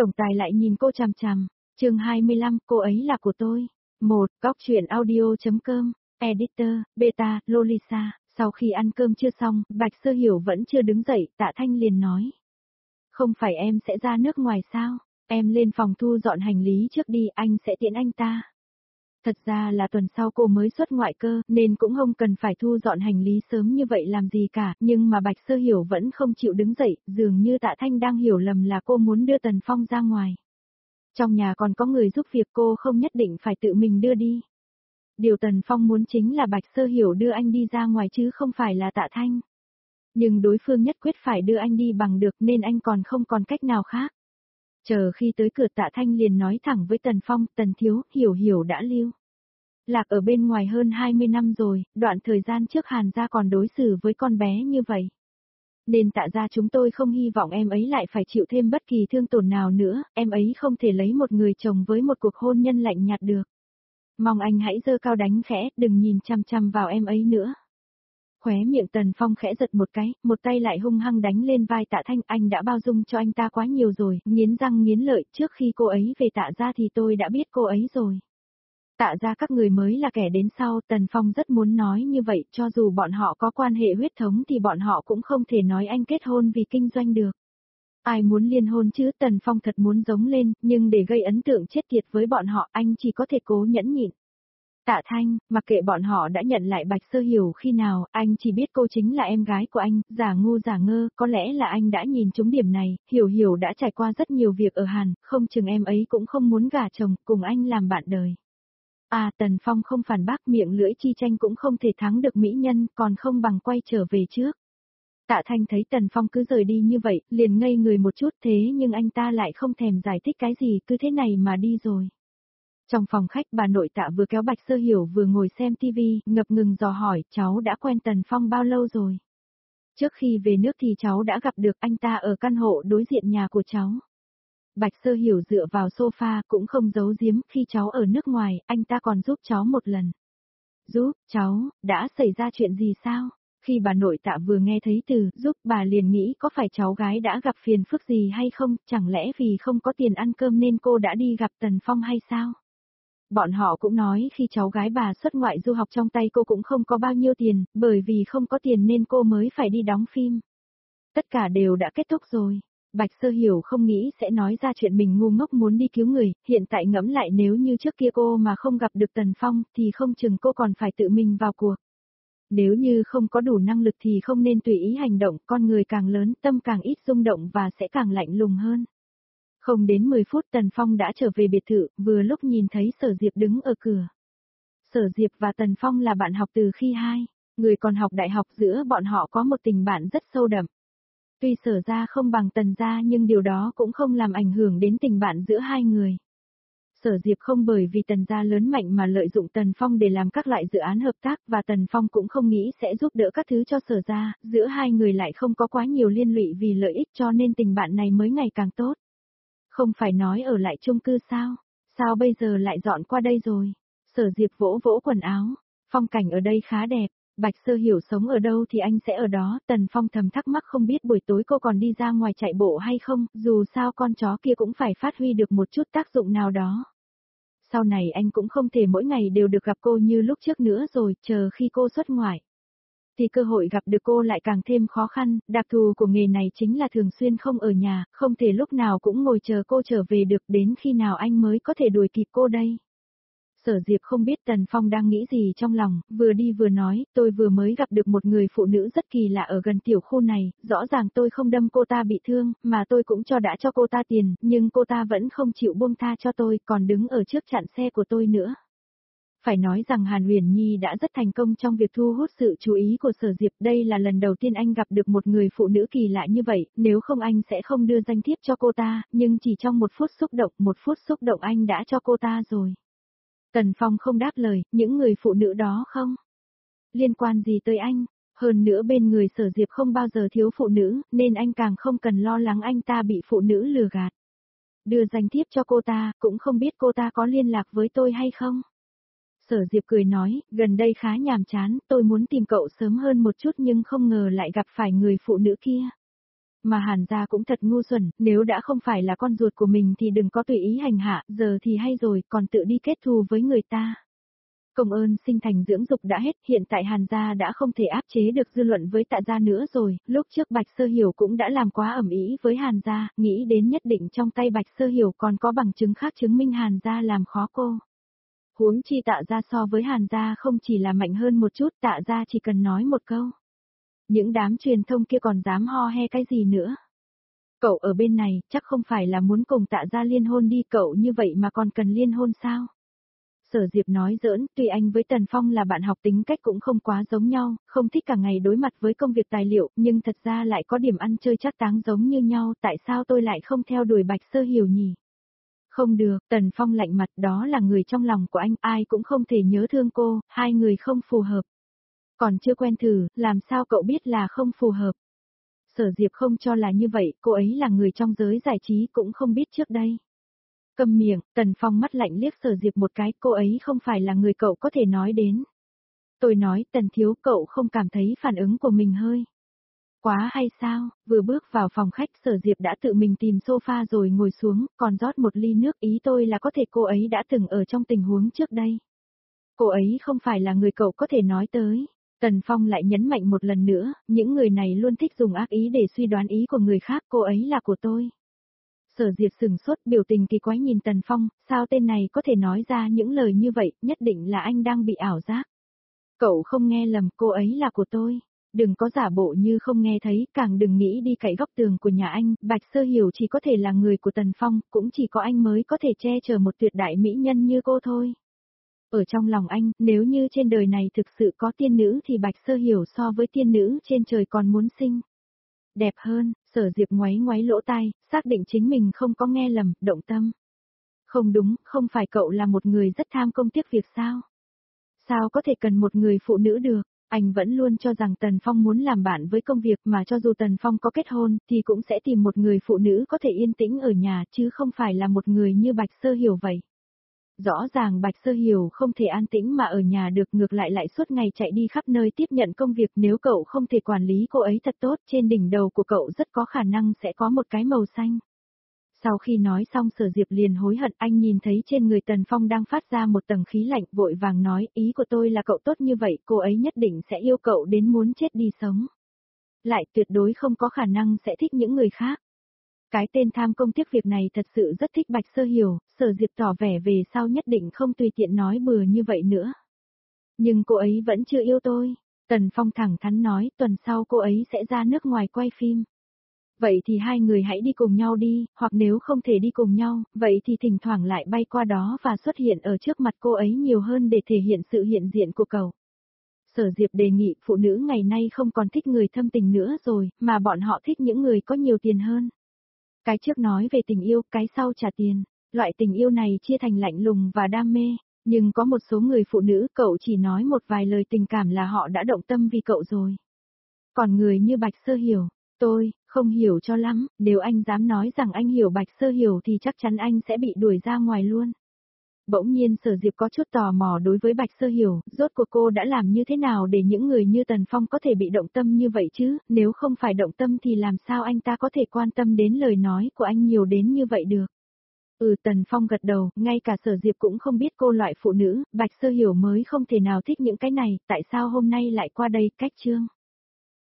Tổng tài lại nhìn cô chằm chằm. Chương 25, cô ấy là của tôi. Góc truyện audio.com, editor, beta, Lolisa. Sau khi ăn cơm chưa xong, Bạch Sơ Hiểu vẫn chưa đứng dậy, Tạ Thanh liền nói. Không phải em sẽ ra nước ngoài sao? Em lên phòng thu dọn hành lý trước đi, anh sẽ tiễn anh ta. Thật ra là tuần sau cô mới xuất ngoại cơ, nên cũng không cần phải thu dọn hành lý sớm như vậy làm gì cả, nhưng mà Bạch Sơ Hiểu vẫn không chịu đứng dậy, dường như Tạ Thanh đang hiểu lầm là cô muốn đưa Tần Phong ra ngoài. Trong nhà còn có người giúp việc, cô không nhất định phải tự mình đưa đi. Điều Tần Phong muốn chính là Bạch Sơ Hiểu đưa anh đi ra ngoài chứ không phải là Tạ Thanh. Nhưng đối phương nhất quyết phải đưa anh đi bằng được nên anh còn không còn cách nào khác. Chờ khi tới cửa, Tạ Thanh liền nói thẳng với Tần Phong, Tần thiếu, Hiểu Hiểu đã lưu lạc ở bên ngoài hơn 20 năm rồi, đoạn thời gian trước Hàn gia còn đối xử với con bé như vậy. Nên Tạ gia chúng tôi không hy vọng em ấy lại phải chịu thêm bất kỳ thương tổn nào nữa, em ấy không thể lấy một người chồng với một cuộc hôn nhân lạnh nhạt được. Mong anh hãy giơ cao đánh khẽ, đừng nhìn chằm chằm vào em ấy nữa. Khóe miệng Tần Phong khẽ giật một cái, một tay lại hung hăng đánh lên vai Tạ Thanh, anh đã bao dung cho anh ta quá nhiều rồi, nghiến răng nghiến lợi, trước khi cô ấy về Tạ gia thì tôi đã biết cô ấy rồi. Tạ gia các người mới là kẻ đến sau, Tần Phong rất muốn nói như vậy, cho dù bọn họ có quan hệ huyết thống thì bọn họ cũng không thể nói anh kết hôn vì kinh doanh được. Ai muốn liên hôn chứ, Tần Phong thật muốn giống lên, nhưng để gây ấn tượng chết tiệt với bọn họ, anh chỉ có thể cố nhẫn nhịn. Tạ Thanh, mặc kệ bọn họ đã nhận lại Bạch Sơ Hiểu khi nào, anh chỉ biết cô chính là em gái của anh, giả ngu giả ngơ, có lẽ là anh đã nhìn trúng điểm này, Hiểu Hiểu đã trải qua rất nhiều việc ở Hàn, không chừng em ấy cũng không muốn gả chồng, cùng anh làm bạn đời. Tần Phong không phản bác, miệng lưỡi chi tranh cũng không thể thắng được mỹ nhân, còn không bằng quay trở về trước. Tạ Thanh thấy Tần Phong cứ rời đi như vậy, liền ngây người một chút, thế nhưng anh ta lại không thèm giải thích cái gì, cứ thế này mà đi rồi. Trong phòng khách, bà nội Tạ vừa kéo Bạch Sơ Hiểu vừa ngồi xem tivi, ngập ngừng dò hỏi, cháu đã quen Tần Phong bao lâu rồi? Trước khi về nước thì cháu đã gặp được anh ta ở căn hộ đối diện nhà của cháu. Bạch Sơ Hiểu dựa vào sofa cũng không giấu giếm, khi cháu ở nước ngoài, anh ta còn giúp cháu một lần. Giúp, cháu, đã xảy ra chuyện gì sao? Khi bà nội Tạ vừa nghe thấy từ giúp, bà liền nghĩ có phải cháu gái đã gặp phiền phức gì hay không, chẳng lẽ vì không có tiền ăn cơm nên cô đã đi gặp Tần Phong hay sao? Bọn họ cũng nói khi cháu gái bà xuất ngoại du học trong tay cô cũng không có bao nhiêu tiền, bởi vì không có tiền nên cô mới phải đi đóng phim. Tất cả đều đã kết thúc rồi. Bạch Sơ Hiểu không nghĩ sẽ nói ra chuyện mình ngu ngốc muốn đi cứu người, hiện tại ngẫm lại nếu như trước kia cô mà không gặp được Tần Phong thì không chừng cô còn phải tự mình vào cuộc. Nếu như không có đủ năng lực thì không nên tùy ý hành động, con người càng lớn tâm càng ít rung động và sẽ càng lạnh lùng hơn. Không đến 10 phút Tần Phong đã trở về biệt thự, vừa lúc nhìn thấy Sở Diệp đứng ở cửa. Sở Diệp và Tần Phong là bạn học từ khi hai người còn học đại học, giữa bọn họ có một tình bạn rất sâu đậm. Tuy Sở gia không bằng Tần gia nhưng điều đó cũng không làm ảnh hưởng đến tình bạn giữa hai người. Sở Diệp không bởi vì Tần gia lớn mạnh mà lợi dụng Tần Phong để làm các loại dự án hợp tác, và Tần Phong cũng không nghĩ sẽ giúp đỡ các thứ cho Sở gia, giữa hai người lại không có quá nhiều liên lụy vì lợi ích, cho nên tình bạn này mới ngày càng tốt. Không phải nói ở lại chung cư sao? Sao bây giờ lại dọn qua đây rồi? Sở Diệp vỗ vỗ quần áo. Phong cảnh ở đây khá đẹp. Bạch Sơ Hiểu sống ở đâu thì anh sẽ ở đó. Tần Phong thầm thắc mắc không biết buổi tối cô còn đi ra ngoài chạy bộ hay không, dù sao con chó kia cũng phải phát huy được một chút tác dụng nào đó. Sau này anh cũng không thể mỗi ngày đều được gặp cô như lúc trước nữa rồi, chờ khi cô xuất ngoại thì cơ hội gặp được cô lại càng thêm khó khăn, đặc thù của nghề này chính là thường xuyên không ở nhà, không thể lúc nào cũng ngồi chờ cô trở về được, đến khi nào anh mới có thể đuổi kịp cô đây. Sở Diệp không biết Tần Phong đang nghĩ gì trong lòng, vừa đi vừa nói, tôi vừa mới gặp được một người phụ nữ rất kỳ lạ ở gần tiểu khu này, rõ ràng tôi không đâm cô ta bị thương, mà tôi cũng đã cho cô ta tiền, nhưng cô ta vẫn không chịu buông tha cho tôi, còn đứng ở trước chặn xe của tôi nữa. Phải nói rằng Hàn Huyền Nhi đã rất thành công trong việc thu hút sự chú ý của Sở Diệp, đây là lần đầu tiên anh gặp được một người phụ nữ kỳ lạ như vậy, nếu không anh sẽ không đưa danh thiếp cho cô ta, nhưng chỉ trong một phút xúc động anh đã cho cô ta rồi. Tần Phong không đáp lời, những người phụ nữ đó không liên quan gì tới anh, hơn nữa bên người Sở Diệp không bao giờ thiếu phụ nữ, nên anh càng không cần lo lắng anh ta bị phụ nữ lừa gạt. Đưa danh thiếp cho cô ta, cũng không biết cô ta có liên lạc với tôi hay không. Sở Diệp cười nói, gần đây khá nhàm chán, tôi muốn tìm cậu sớm hơn một chút nhưng không ngờ lại gặp phải người phụ nữ kia. Mà Hàn gia cũng thật ngu xuẩn, nếu đã không phải là con ruột của mình thì đừng có tùy ý hành hạ, giờ thì hay rồi, còn tự đi kết thù với người ta. Công ơn sinh thành dưỡng dục đã hết, hiện tại Hàn gia đã không thể áp chế được dư luận với Tạ gia nữa rồi, lúc trước Bạch Sơ Hiểu cũng đã làm quá ầm ĩ với Hàn gia, nghĩ đến nhất định trong tay Bạch Sơ Hiểu còn có bằng chứng khác chứng minh Hàn gia làm khó cô. Huống chi Tạ gia so với Hàn gia không chỉ là mạnh hơn một chút, Tạ gia chỉ cần nói một câu. Những đám truyền thông kia còn dám ho he cái gì nữa. Cậu ở bên này, chắc không phải là muốn cùng Tạ gia liên hôn đi, cậu như vậy mà còn cần liên hôn sao? Sở Diệp nói giỡn, tuy anh với Tần Phong là bạn học tính cách cũng không quá giống nhau, không thích cả ngày đối mặt với công việc tài liệu, nhưng thật ra lại có điểm ăn chơi chắc táng giống như nhau, tại sao tôi lại không theo đuổi Bạch Sơ Hiểu nhỉ? Không được, Tần Phong lạnh mặt, đó là người trong lòng của anh, ai cũng không thể nhớ thương cô, hai người không phù hợp. Còn chưa quen thử, làm sao cậu biết là không phù hợp? Sở Diệp không cho là như vậy, cô ấy là người trong giới giải trí cũng không biết trước đây. Câm miệng, Tần Phong mắt lạnh liếc Sở Diệp một cái, cô ấy không phải là người cậu có thể nói đến. Tôi nói, Tần thiếu, cậu không cảm thấy phản ứng của mình hơi quá hay sao? Vừa bước vào phòng khách, Sở Diệp đã tự mình tìm sofa rồi ngồi xuống, còn rót một ly nước, ý tôi là có thể cô ấy đã từng ở trong tình huống trước đây. Cô ấy không phải là người cậu có thể nói tới. Tần Phong lại nhấn mạnh một lần nữa, những người này luôn thích dùng ác ý để suy đoán ý của người khác, cô ấy là của tôi. Sở Diệp sừng sốt, biểu tình kỳ quái nhìn Tần Phong, sao tên này có thể nói ra những lời như vậy, nhất định là anh đang bị ảo giác. Cậu không nghe lầm, cô ấy là của tôi. Đừng có giả bộ như không nghe thấy, càng đừng nghĩ đi cậy góc tường của nhà anh, Bạch Sơ Hiểu chỉ có thể là người của Tần Phong, cũng chỉ có anh mới có thể che chở một tuyệt đại mỹ nhân như cô thôi. Ở trong lòng anh, nếu như trên đời này thực sự có tiên nữ thì Bạch Sơ Hiểu so với tiên nữ trên trời còn muốn sinh. Đẹp hơn, Sở Diệp ngoáy ngoáy lỗ tai, xác định chính mình không có nghe lầm, động tâm. Không đúng, không phải cậu là một người rất tham công tiếc việc sao? Sao có thể cần một người phụ nữ được? Anh vẫn luôn cho rằng Tần Phong muốn làm bạn với công việc, mà cho dù Tần Phong có kết hôn, thì cũng sẽ tìm một người phụ nữ có thể yên tĩnh ở nhà, chứ không phải là một người như Bạch Sơ Hiểu vậy. Rõ ràng Bạch Sơ Hiểu không thể an tĩnh mà ở nhà được, ngược lại suốt ngày chạy đi khắp nơi tiếp nhận công việc, nếu cậu không thể quản lý cô ấy thật tốt, trên đỉnh đầu của cậu rất có khả năng sẽ có một cái màu xanh. Sau khi nói xong Sở Diệp liền hối hận, anh nhìn thấy trên người Tần Phong đang phát ra một tầng khí lạnh, vội vàng nói, ý của tôi là cậu tốt như vậy, cô ấy nhất định sẽ yêu cậu đến muốn chết đi sống. Lại tuyệt đối không có khả năng sẽ thích những người khác. Cái tên tham công tiếc việc này thật sự rất thích Bạch Sơ Hiểu, Sở Diệp tỏ vẻ về sau nhất định không tùy tiện nói bừa như vậy nữa. Nhưng cô ấy vẫn chưa yêu tôi. Tần Phong thẳng thắn nói, tuần sau cô ấy sẽ ra nước ngoài quay phim. Vậy thì hai người hãy đi cùng nhau đi, hoặc nếu không thể đi cùng nhau, vậy thì thỉnh thoảng lại bay qua đó và xuất hiện ở trước mặt cô ấy nhiều hơn để thể hiện sự hiện diện của cậu. Sở Diệp đề nghị phụ nữ ngày nay không còn thích người thâm tình nữa rồi, mà bọn họ thích những người có nhiều tiền hơn. Cái trước nói về tình yêu, cái sau trả tiền. Loại tình yêu này chia thành lạnh lùng và đam mê, nhưng có một số người phụ nữ cậu chỉ nói một vài lời tình cảm là họ đã động tâm vì cậu rồi. Còn người như Bạch Sơ Hiểu, tôi không hiểu cho lắm, nếu anh dám nói rằng anh hiểu Bạch Sơ Hiểu thì chắc chắn anh sẽ bị đuổi ra ngoài luôn. Bỗng nhiên Sở Diệp có chút tò mò đối với Bạch Sơ Hiểu, rốt cuộc cô đã làm như thế nào để những người như Tần Phong có thể bị động tâm như vậy chứ, nếu không phải động tâm thì làm sao anh ta có thể quan tâm đến lời nói của anh nhiều đến như vậy được. Tần Phong gật đầu, ngay cả Sở Diệp cũng không biết cô loại phụ nữ, Bạch Sơ Hiểu mới không thể nào thích những cái này, tại sao hôm nay lại qua đây, cách chương.